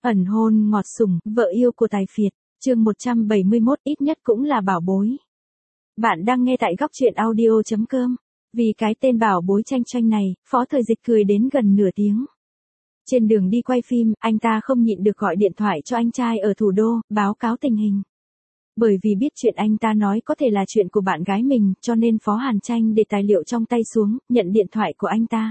Ẩn hôn ngọt sủng, vợ yêu của tài phiệt, chương 171 ít nhất cũng là bảo bối. Bạn đang nghe tại góc truyện audio.com. Vì cái tên bảo bối chanh chanh này, Phó Thời Dịch cười đến gần nửa tiếng. Trên đường đi quay phim, anh ta không nhịn được gọi điện thoại cho anh trai ở thủ đô, báo cáo tình hình. Bởi vì biết chuyện anh ta nói có thể là chuyện của bạn gái mình, cho nên Phó Hàn Tranh để tài liệu trong tay xuống, nhận điện thoại của anh ta.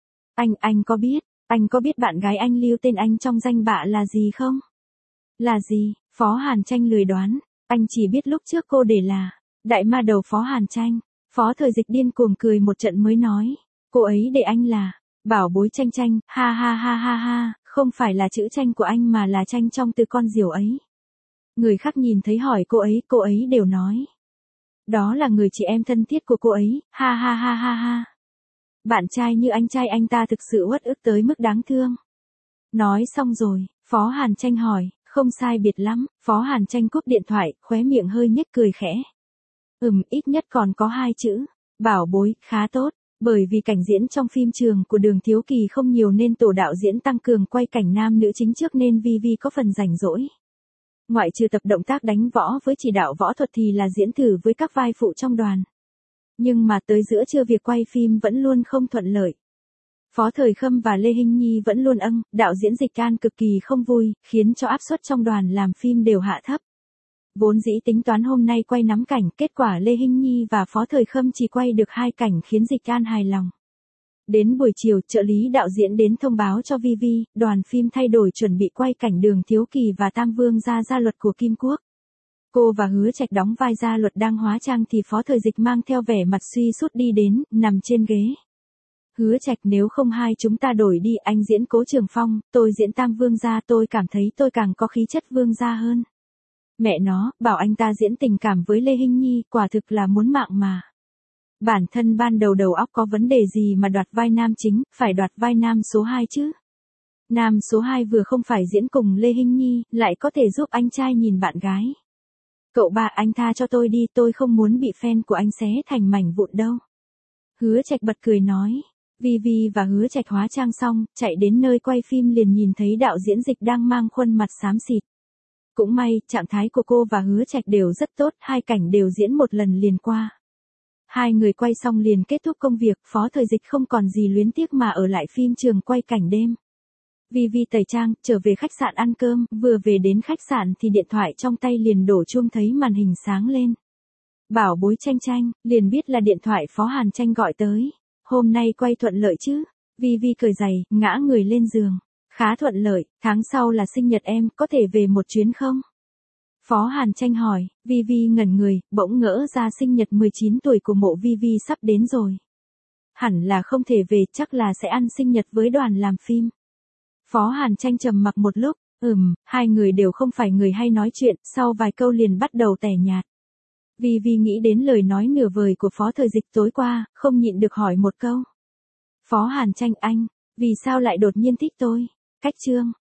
Anh có biết bạn gái anh lưu tên anh trong danh bạ là gì không? Là gì? Phó Hàn Tranh lười đoán, anh chỉ biết lúc trước cô để là đại ma đầu Phó Hàn Tranh. Phó Thời Dịch điên cuồng cười một trận mới nói, cô ấy để anh là bảo bối Tranh Tranh, ha ha ha ha ha, không phải là chữ tranh của anh mà là tranh trong từ con diều ấy. Người khác nhìn thấy hỏi cô ấy đều nói, đó là người chị em thân thiết của cô ấy, ha ha ha ha ha. Bạn trai như anh trai anh ta thực sự uất ức tới mức đáng thương. Nói xong rồi, Phó Hàn Tranh hỏi, không sai biệt lắm, Phó Hàn Tranh cúp điện thoại, khóe miệng hơi nhếch cười khẽ. Ít nhất còn có 2 chữ, bảo bối, khá tốt, bởi vì cảnh diễn trong phim trường của Đường Thiếu Kỳ không nhiều nên tổ đạo diễn tăng cường quay cảnh nam nữ chính trước nên Vi có phần rảnh rỗi. Ngoại trừ tập động tác đánh võ với chỉ đạo võ thuật thì là diễn thử với các vai phụ trong đoàn. Nhưng mà tới giữa trưa việc quay phim vẫn luôn không thuận lợi. Phó Thời Khâm và Lê Hinh Nhi vẫn luôn đạo diễn Dịch Can cực kỳ không vui, khiến cho áp suất trong đoàn làm phim đều hạ thấp. Vốn dĩ tính toán hôm nay quay nắm cảnh, kết quả Lê Hinh Nhi và Phó Thời Khâm chỉ quay được 2 cảnh khiến Dịch Can hài lòng. Đến buổi chiều, trợ lý đạo diễn đến thông báo cho Vi, đoàn phim thay đổi chuẩn bị quay cảnh Đường Thiếu Kỳ và Tam Vương gia luật của Kim Quốc. Cô và Hứa Trạch đóng vai gia luật đang hóa trang thì Phó Thời Dịch mang theo vẻ mặt suy sút đi đến, nằm trên ghế. Hứa Trạch, nếu không hai chúng ta đổi đi, anh diễn Cố Trường Phong, tôi diễn Tam Vương gia, tôi cảm thấy tôi càng có khí chất vương gia hơn. Mẹ nó, bảo anh ta diễn tình cảm với Lê Hinh Nhi, quả thực là muốn mạng mà. Bản thân ban đầu óc có vấn đề gì mà đoạt vai nam chính, phải đoạt vai nam số 2 chứ. Nam số 2 vừa không phải diễn cùng Lê Hinh Nhi, lại có thể giúp anh trai nhìn bạn gái. Cậu ba, anh tha cho tôi đi, tôi không muốn bị fan của anh xé thành mảnh vụn đâu. Hứa Trạch bật cười nói. Vi và Hứa Trạch hóa trang xong, chạy đến nơi quay phim liền nhìn thấy đạo diễn Dịch đang mang khuôn mặt xám xịt. Cũng may, trạng thái của cô và Hứa Trạch đều rất tốt, 2 cảnh đều diễn một lần liền qua. 2 người quay xong liền kết thúc công việc, Phó Thời Dịch không còn gì luyến tiếc mà ở lại phim trường quay cảnh đêm. Vi tẩy trang, trở về khách sạn ăn cơm, vừa về đến khách sạn thì điện thoại trong tay liền đổ chuông thấy màn hình sáng lên. Bảo bối Tranh, liền biết là điện thoại Phó Hàn Tranh gọi tới. Hôm nay quay thuận lợi chứ? Vi cười dày, ngã người lên giường. Khá thuận lợi, tháng sau là sinh nhật em, có thể về một chuyến không? Phó Hàn Tranh hỏi, Vi ngẩn người, bỗng ngỡ ra sinh nhật 19 tuổi của mộ Vi sắp đến rồi. Hẳn là không thể về, chắc là sẽ ăn sinh nhật với đoàn làm phim. Phó Hàn Tranh trầm mặc một lúc, hai người đều không phải người hay nói chuyện, sau vài câu liền bắt đầu tẻ nhạt. Vi nghĩ đến lời nói nửa vời của Phó Thời Dịch tối qua, không nhịn được hỏi một câu. Phó Hàn Tranh, anh, vì sao lại đột nhiên thích tôi? Cách chương.